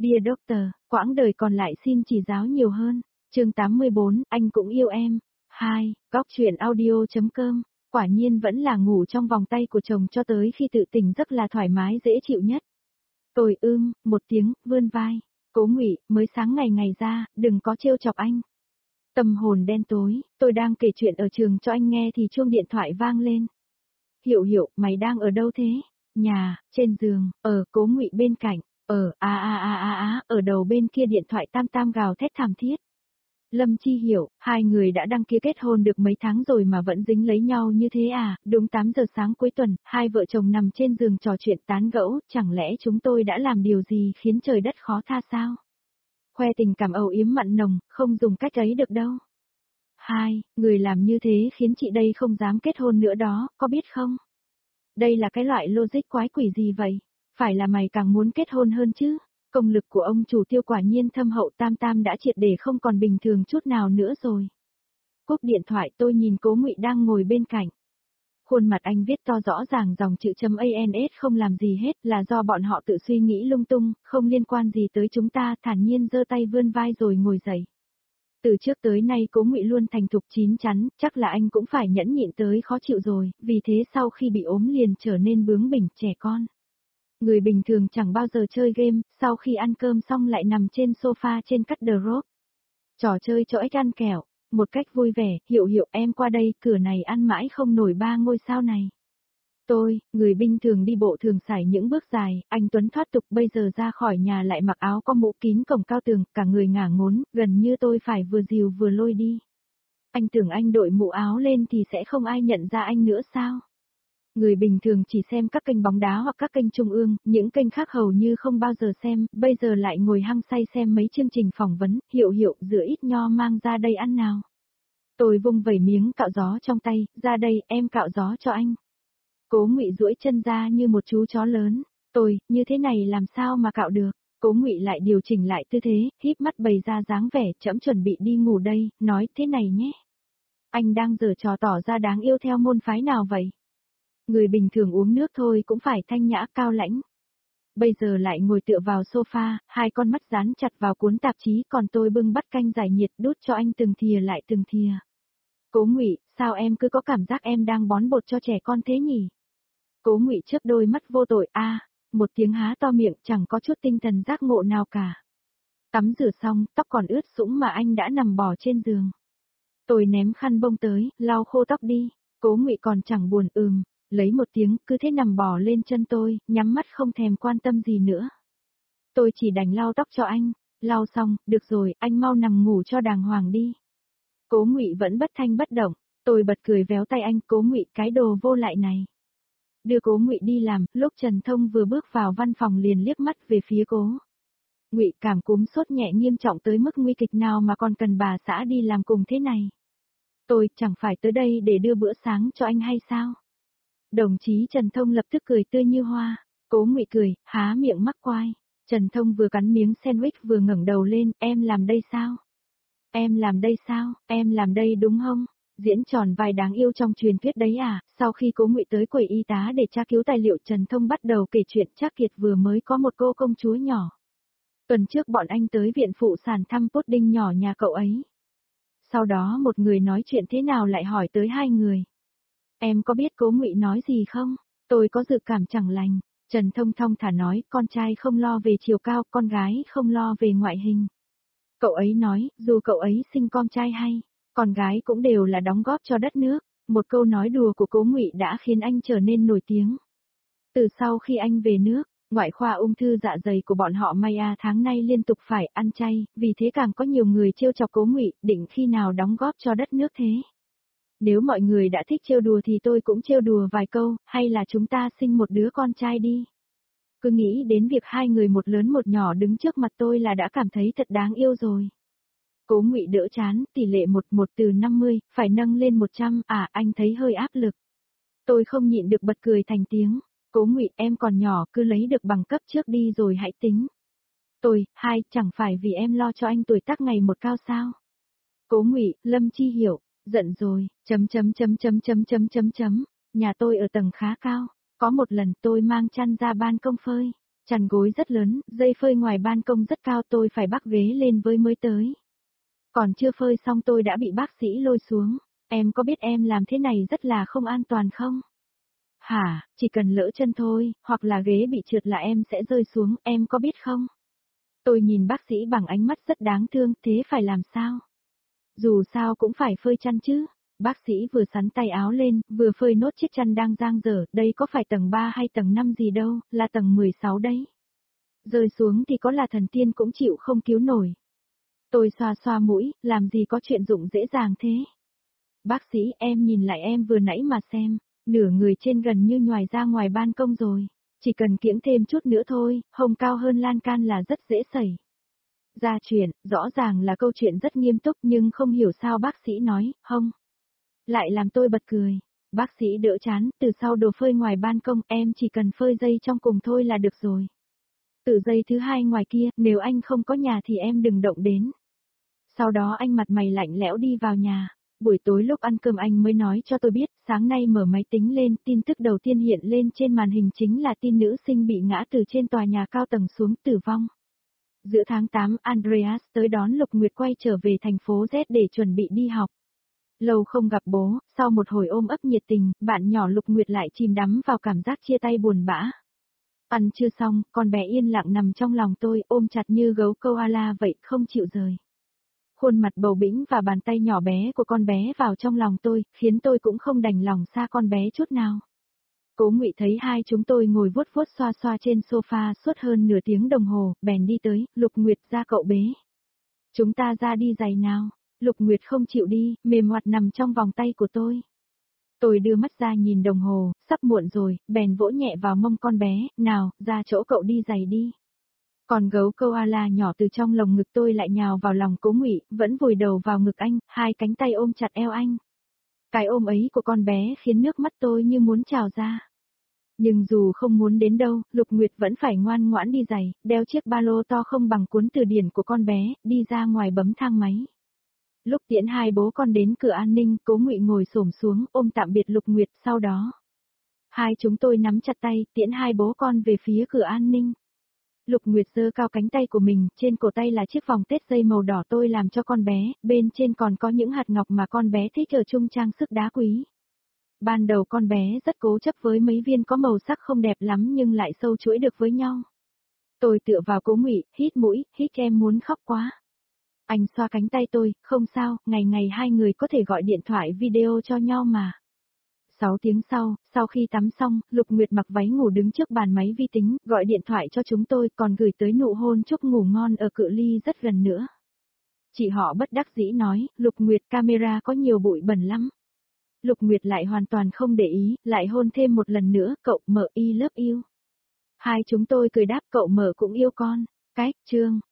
Dear Doctor, quãng đời còn lại xin chỉ giáo nhiều hơn. Chương 84, anh cũng yêu em. 2. Góc truyện audio.com. Quả nhiên vẫn là ngủ trong vòng tay của chồng cho tới khi tự tỉnh giấc là thoải mái dễ chịu nhất. Tôi một tiếng, vươn vai. Cố Ngụy, mới sáng ngày ra, đừng có trêu chọc anh. Tâm hồn đen tối, tôi đang kể chuyện ở trường cho anh nghe thì chuông điện thoại vang lên. Hiểu, mày đang ở đâu thế? Nhà, trên giường, Cố Ngụy bên cạnh, ở đầu bên kia điện thoại tam gào thét thảm thiết. Lâm Chi Hiểu, hai người đã đăng ký kết hôn được mấy tháng rồi mà vẫn dính lấy nhau như thế à? Đúng 8 giờ sáng cuối tuần, hai vợ chồng nằm trên giường trò chuyện tán gẫu, chẳng lẽ chúng tôi đã làm điều gì khiến trời đất khó tha sao? Khoe tình cảm âu yếm mặn nồng, không dùng cách ấy được đâu. Người làm như thế khiến chị đây không dám kết hôn nữa đó, có biết không? Đây là cái loại logic quái quỷ gì vậy? Phải là mày càng muốn kết hôn hơn chứ? Công lực của ông chủ Tiêu quả nhiên thâm hậu, tam đã triệt để không còn bình thường chút nào nữa rồi. Cúp điện thoại, tôi nhìn Cố Ngụy đang ngồi bên cạnh. Khuôn mặt anh viết to rõ ràng dòng chữ .ans không làm gì hết, là do bọn họ tự suy nghĩ lung tung, không liên quan gì tới chúng ta, thản nhiên giơ tay vươn vai rồi ngồi dậy. Từ trước tới nay Cố Ngụy luôn thành thục chín chắn, chắc là anh cũng phải nhẫn nhịn tới khó chịu rồi, vì thế sau khi bị ốm liền trở nên bướng bỉnh trẻ con. Người bình thường chẳng bao giờ chơi game, sau khi ăn cơm xong lại nằm trên sofa trên cắt the rope. Trò chơi cho ếch ăn kẹo, một cách vui vẻ, Hiểu em qua đây, cửa này ăn mãi không nổi 3 ngôi sao này. Tôi, người bình thường đi bộ thường sải những bước dài, anh Tuấn thoát tục bây giờ ra khỏi nhà lại mặc áo có mũ kín cổng cao tường, cả người ngả ngốn, gần như tôi phải vừa dìu vừa lôi đi. Anh tưởng anh đội mũ áo lên thì sẽ không ai nhận ra anh nữa sao? Người bình thường chỉ xem các kênh bóng đá hoặc các kênh trung ương, những kênh khác hầu như không bao giờ xem, bây giờ lại ngồi hăng say xem mấy chương trình phỏng vấn, Hiểu rửa ít nho mang ra đây ăn nào. Tôi vung vẩy miếng cạo gió trong tay, ra đây, em cạo gió cho anh. Cố Ngụy duỗi chân ra như một chú chó lớn, như thế này làm sao mà cạo được. Cố Ngụy lại điều chỉnh lại tư thế, híp mắt bày ra dáng vẻ, trẫm chuẩn bị đi ngủ đây, nói thế này nhé. Anh đang giở trò tỏ ra đáng yêu theo môn phái nào vậy? Người bình thường uống nước thôi cũng phải thanh nhã cao lãnh. Bây giờ lại ngồi tựa vào sofa, hai con mắt dán chặt vào cuốn tạp chí, còn tôi bưng bát canh giải nhiệt đút cho anh từng thìa lại từng thìa. Cố Ngụy, sao em cứ có cảm giác em đang bón bột cho trẻ con thế nhỉ? Cố Ngụy chớp đôi mắt vô tội, một tiếng há to miệng, chẳng có chút tinh thần giác ngộ nào cả. Tắm rửa xong, tóc còn ướt sũng mà anh đã nằm bò trên giường. Tôi ném khăn bông tới, lau khô tóc đi. Cố Ngụy còn chẳng buồn, lấy một tiếng, cứ thế nằm bò lên chân tôi, nhắm mắt không thèm quan tâm gì nữa. Tôi chỉ đành lau tóc cho anh, lau xong, được rồi, anh mau nằm ngủ cho đàng hoàng đi. Cố Ngụy vẫn bất thanh bất động, tôi bật cười véo tay anh, Cố Ngụy, cái đồ vô lại này. Đưa Cố Ngụy đi làm, lúc Trần Thông vừa bước vào văn phòng liền liếc mắt về phía Cố Ngụy, cảm cúm sốt nhẹ nghiêm trọng tới mức nguy kịch nào mà còn cần bà xã đi làm cùng thế này. Tôi chẳng phải tới đây để đưa bữa sáng cho anh hay sao? Đồng chí Trần Thông lập tức cười tươi như hoa. Cố Ngụy cười, há miệng mắc quai. Trần Thông vừa cắn miếng sandwich vừa ngẩng đầu lên, em làm đây sao? Em làm đây sao? Em làm đây đúng không? Diễn tròn vai đáng yêu trong truyền thuyết đấy à? Sau khi Cố Ngụy tới quầy y tá để tra cứu tài liệu, Trần Thông bắt đầu kể chuyện Trác Kiệt vừa mới có một cô công chúa nhỏ. Tuần trước bọn anh tới viện phụ sản thăm pudding nhỏ nhà cậu ấy. Sau đó một người nói chuyện thế nào lại hỏi tới hai người. Em có biết Cố Ngụy nói gì không? Tôi có dự cảm chẳng lành. Trần Thông thong thả nói, con trai không lo về chiều cao, con gái không lo về ngoại hình. Cậu ấy nói, dù cậu ấy sinh con trai hay con gái cũng đều là đóng góp cho đất nước. Một câu nói đùa của Cố Ngụy đã khiến anh trở nên nổi tiếng. Từ sau khi anh về nước, ngoại khoa ung thư dạ dày của bọn họ Maya tháng nay liên tục phải ăn chay, vì thế càng có nhiều người trêu chọc Cố Ngụy, định khi nào đóng góp cho đất nước thế. Nếu mọi người đã thích trêu đùa thì tôi cũng trêu đùa vài câu, hay là chúng ta sinh một đứa con trai đi. Cứ nghĩ đến việc hai người một lớn một nhỏ đứng trước mặt tôi là đã cảm thấy thật đáng yêu rồi. Cố Ngụy đỡ chán, tỷ lệ 1:1 từ 50, phải nâng lên 100, anh thấy hơi áp lực. Tôi không nhịn được bật cười thành tiếng. Cố Ngụy, em còn nhỏ, cứ lấy được bằng cấp trước đi rồi hãy tính. Chẳng phải vì em lo cho anh tuổi tác ngày một cao sao? Cố Ngụy, Lâm Chi Hiểu, giận rồi, Nhà tôi ở tầng khá cao, có một lần tôi mang chăn ra ban công phơi. Chăn gối rất lớn, dây phơi ngoài ban công rất cao, tôi phải bắc ghế lên với mới tới. Còn chưa phơi xong tôi đã bị bác sĩ lôi xuống. Em có biết em làm thế này rất là không an toàn không? Hả, chỉ cần lỡ chân thôi, hoặc là ghế bị trượt là em sẽ rơi xuống, em có biết không? Tôi nhìn bác sĩ bằng ánh mắt rất đáng thương, thế phải làm sao? Dù sao cũng phải phơi chăn chứ. Bác sĩ vừa xắn tay áo lên, vừa phơi nốt chiếc chăn đang dang dở, đây có phải tầng 3 hay tầng 5 gì đâu, là tầng 16 đấy. Rơi xuống thì có là thần tiên cũng chịu không cứu nổi. Tôi xoa xoa mũi, làm gì có chuyện dụng dễ dàng thế. Bác sĩ, em nhìn lại em vừa nãy mà xem, nửa người trên gần như nhoài ra ngoài ban công rồi. Chỉ cần kiễng thêm chút nữa thôi, hông cao hơn lan can là rất dễ xảy ra chuyện, rõ ràng là câu chuyện rất nghiêm túc nhưng không hiểu sao bác sĩ nói, hông. Lại làm tôi bật cười. Bác sĩ đỡ chán, từ sau đồ phơi ngoài ban công em chỉ cần phơi dây trong cùng thôi là được rồi. Từ dây thứ hai ngoài kia, nếu anh không có nhà thì em đừng động đến. Sau đó anh mặt mày lạnh lẽo đi vào nhà. Buổi tối lúc ăn cơm anh mới nói cho tôi biết, sáng nay mở máy tính lên, tin tức đầu tiên hiện lên trên màn hình chính là tin nữ sinh bị ngã từ trên tòa nhà cao tầng xuống tử vong. Giữa tháng 8, Andreas tới đón Lục Nguyệt quay trở về thành phố Z để chuẩn bị đi học. Lâu không gặp bố, sau một hồi ôm ấp nhiệt tình, bạn nhỏ Lục Nguyệt lại chìm đắm vào cảm giác chia tay buồn bã. Ăn chưa xong, con bé yên lặng nằm trong lòng tôi, ôm chặt như gấu koala vậy, không chịu rời. Khuôn mặt bầu bĩnh và bàn tay nhỏ bé của con bé vào trong lòng tôi, khiến tôi cũng không đành lòng xa con bé chút nào. Cố Ngụy thấy hai chúng tôi ngồi vuốt vuốt xoa xoa trên sofa suốt hơn nửa tiếng đồng hồ, bèn đi tới, Lục Nguyệt ra cậu bế. Chúng ta ra đi giày nào. Lục Nguyệt không chịu đi, mềm hoạt nằm trong vòng tay của tôi. Tôi đưa mắt ra nhìn đồng hồ, sắp muộn rồi, bèn vỗ nhẹ vào mông con bé, nào, ra chỗ cậu đi giày đi. Còn gấu koala nhỏ từ trong lồng ngực tôi lại nhào vào lòng Cố Ngụy, vẫn vùi đầu vào ngực anh, hai cánh tay ôm chặt eo anh. Cái ôm ấy của con bé khiến nước mắt tôi như muốn trào ra. Nhưng dù không muốn đến đâu, Lục Nguyệt vẫn phải ngoan ngoãn đi giày, đeo chiếc ba lô to không bằng cuốn từ điển của con bé, đi ra ngoài bấm thang máy. Lúc tiễn hai bố con đến cửa an ninh, Cố Ngụy ngồi xổm xuống, ôm tạm biệt Lục Nguyệt, sau đó. Hai chúng tôi nắm chặt tay, tiễn hai bố con về phía cửa an ninh. Lục Nguyệt giơ cao cánh tay của mình, trên cổ tay là chiếc vòng tết dây màu đỏ tôi làm cho con bé, bên trên còn có những hạt ngọc mà con bé thích ở chung trang sức đá quý. Ban đầu con bé rất cố chấp với mấy viên có màu sắc không đẹp lắm nhưng lại sâu chuỗi được với nhau. Tôi tựa vào Cố Ngụy, hít mũi, hít em muốn khóc quá. Anh xoa cánh tay tôi, không sao, ngày ngày hai người có thể gọi điện thoại video cho nhau mà. 6 tiếng sau khi tắm xong, Lục Nguyệt mặc váy ngủ đứng trước bàn máy vi tính, gọi điện thoại cho chúng tôi còn gửi tới nụ hôn chúc ngủ ngon ở cự ly rất gần nữa. Chị họ bất đắc dĩ nói, Lục Nguyệt camera có nhiều bụi bẩn lắm. Lục Nguyệt lại hoàn toàn không để ý, lại hôn thêm một lần nữa, cậu mở I love you. Hai chúng tôi cười đáp cậu mở cũng yêu con. Cách, chương.